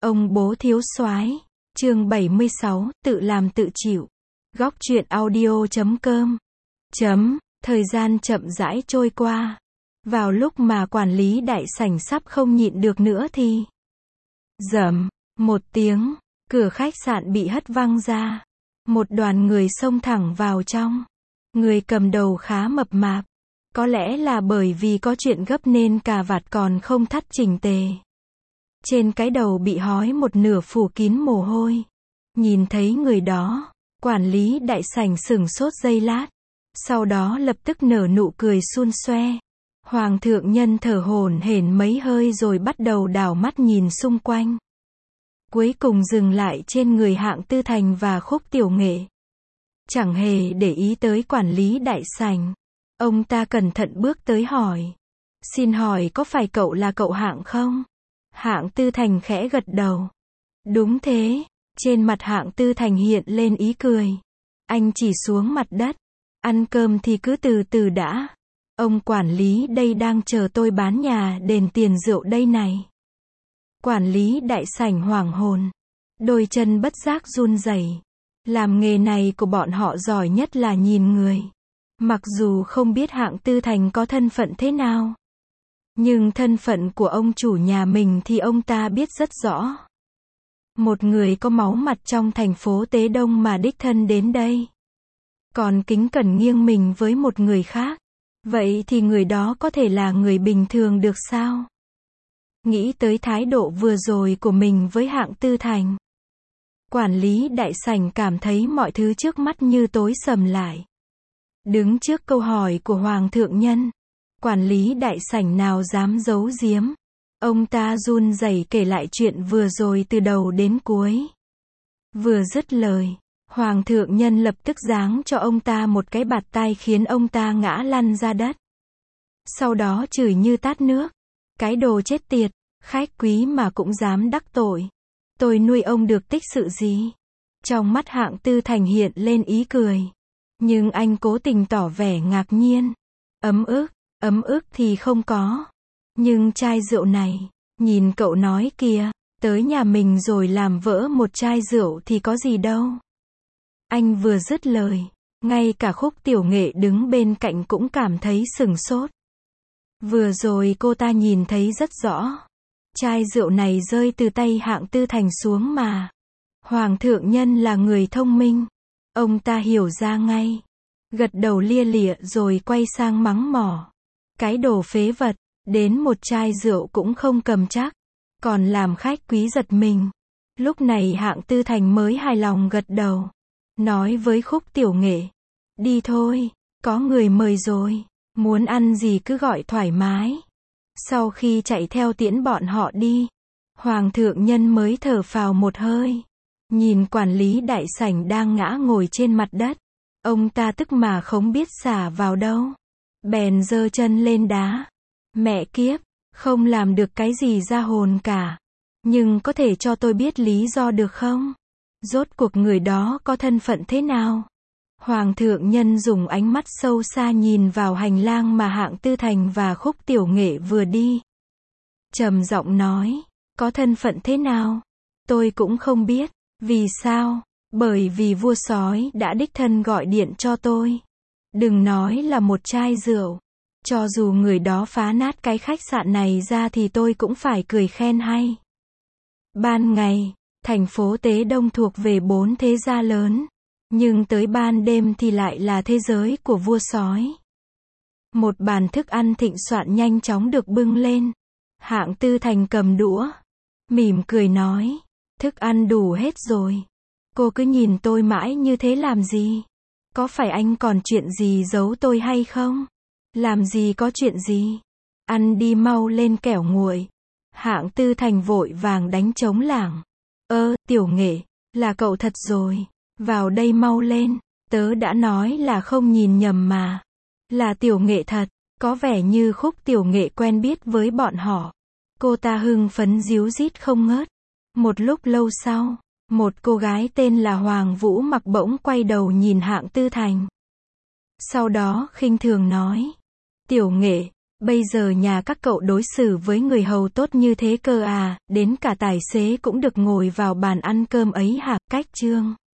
Ông bố thiếu soái. Chương 76, tự làm tự chịu. Góc truyện audio.com. Thời gian chậm rãi trôi qua. Vào lúc mà quản lý đại sảnh sắp không nhịn được nữa thì rầm một tiếng, cửa khách sạn bị hất văng ra. Một đoàn người xông thẳng vào trong. Người cầm đầu khá mập mạp. Có lẽ là bởi vì có chuyện gấp nên cà vạt còn không thắt chỉnh tề. Trên cái đầu bị hói một nửa phủ kín mồ hôi. Nhìn thấy người đó, quản lý đại sảnh sửng sốt giây lát. Sau đó lập tức nở nụ cười suôn xoe. Hoàng thượng nhân thở hổn hển mấy hơi rồi bắt đầu đảo mắt nhìn xung quanh. Cuối cùng dừng lại trên người Hạng Tư Thành và Khúc Tiểu Nghệ. Chẳng hề để ý tới quản lý đại sảnh. Ông ta cẩn thận bước tới hỏi. Xin hỏi có phải cậu là cậu Hạng không? Hạng Tư Thành khẽ gật đầu. Đúng thế. Trên mặt Hạng Tư Thành hiện lên ý cười. Anh chỉ xuống mặt đất. Ăn cơm thì cứ từ từ đã. Ông quản lý đây đang chờ tôi bán nhà đền tiền rượu đây này. Quản lý đại sảnh hoảng hồn. Đôi chân bất giác run rẩy. Làm nghề này của bọn họ giỏi nhất là nhìn người. Mặc dù không biết Hạng Tư Thành có thân phận thế nào. Nhưng thân phận của ông chủ nhà mình thì ông ta biết rất rõ. Một người có máu mặt trong thành phố Tế Đông mà đích thân đến đây. Còn kính cẩn nghiêng mình với một người khác. Vậy thì người đó có thể là người bình thường được sao? Nghĩ tới thái độ vừa rồi của mình với Hạng Tư Thành. Quản lý đại sảnh cảm thấy mọi thứ trước mắt như tối sầm lại. Đứng trước câu hỏi của Hoàng thượng nhân. Quản lý đại sảnh nào dám giấu giếm. Ông ta run rẩy kể lại chuyện vừa rồi từ đầu đến cuối. Vừa dứt lời, Hoàng thượng nhân lập tức giáng cho ông ta một cái bạt tai khiến ông ta ngã lăn ra đất. Sau đó chửi như tát nước. Cái đồ chết tiệt, khách quý mà cũng dám đắc tội. Tôi nuôi ông được tích sự gì? Trong mắt Hạng Tư Thành hiện lên ý cười. Nhưng anh cố tình tỏ vẻ ngạc nhiên. Ấm ức thì không có. Nhưng chai rượu này, nhìn cậu nói kìa, tới nhà mình rồi làm vỡ một chai rượu thì có gì đâu. Anh vừa dứt lời, ngay cả Khúc Tiểu Nghệ đứng bên cạnh cũng cảm thấy sửng sốt. Vừa rồi cô ta nhìn thấy rất rõ. Chai rượu này rơi từ tay Hạng Tư Thành xuống mà. Hoàng thượng nhân là người thông minh. Ông ta hiểu ra ngay. Gật đầu lia lịa rồi quay sang mắng mỏ. Cái đồ phế vật, đến một chai rượu cũng không cầm chắc. Còn làm khách quý giật mình. Lúc này Hạng Tư Thành mới hài lòng gật đầu. Nói với Khúc Tiểu Nghệ. Đi thôi, có người mời rồi. Muốn ăn gì cứ gọi thoải mái. Sau khi chạy theo tiễn bọn họ đi, Hoàng thượng nhân mới thở phào một hơi. Nhìn quản lý đại sảnh đang ngã ngồi trên mặt đất. Ông ta tức mà không biết xả vào đâu. Bèn giơ chân lên đá. Mẹ kiếp, không làm được cái gì ra hồn cả. Nhưng có thể cho tôi biết lý do được không? Rốt cuộc người đó có thân phận thế nào? Hoàng thượng nhân dùng ánh mắt sâu xa nhìn vào hành lang mà Hạng Tư Thành và Khúc Tiểu Nghệ vừa đi. Trầm giọng nói, có thân phận thế nào? Tôi cũng không biết. Vì sao? Bởi vì vua sói đã đích thân gọi điện cho tôi. Đừng nói là một chai rượu. Cho dù người đó phá nát cái khách sạn này ra thì tôi cũng phải cười khen hay. Ban ngày, thành phố Tế Đông thuộc về 4 thế gia lớn. Nhưng tới ban đêm thì lại là thế giới của vua sói. Một bàn thức ăn thịnh soạn nhanh chóng được bưng lên. Hạng Tư Thành cầm đũa. Mỉm cười nói. Thức ăn đủ hết rồi. Cô cứ nhìn tôi mãi như thế làm gì? Có phải anh còn chuyện gì giấu tôi hay không? Làm gì có chuyện gì? Ăn đi mau lên kẻo nguội. Hạng Tư Thành vội vàng đánh trống lảng. Tiểu Nghệ, là cậu thật rồi. Vào đây mau lên. Tớ đã nói là không nhìn nhầm mà. Là Tiểu Nghệ thật. Có vẻ như Khúc Tiểu Nghệ quen biết với bọn họ. Cô ta hưng phấn díu dít không ngớt. Một lúc lâu sau, một cô gái tên là Hoàng Vũ Mặc bỗng quay đầu nhìn Hạng Tư Thành. Sau đó khinh thường nói. Tiểu Nghệ, Bây giờ nhà các cậu đối xử với người hầu tốt như thế cơ à, đến cả tài xế cũng được ngồi vào bàn ăn cơm ấy hả? Cách Trương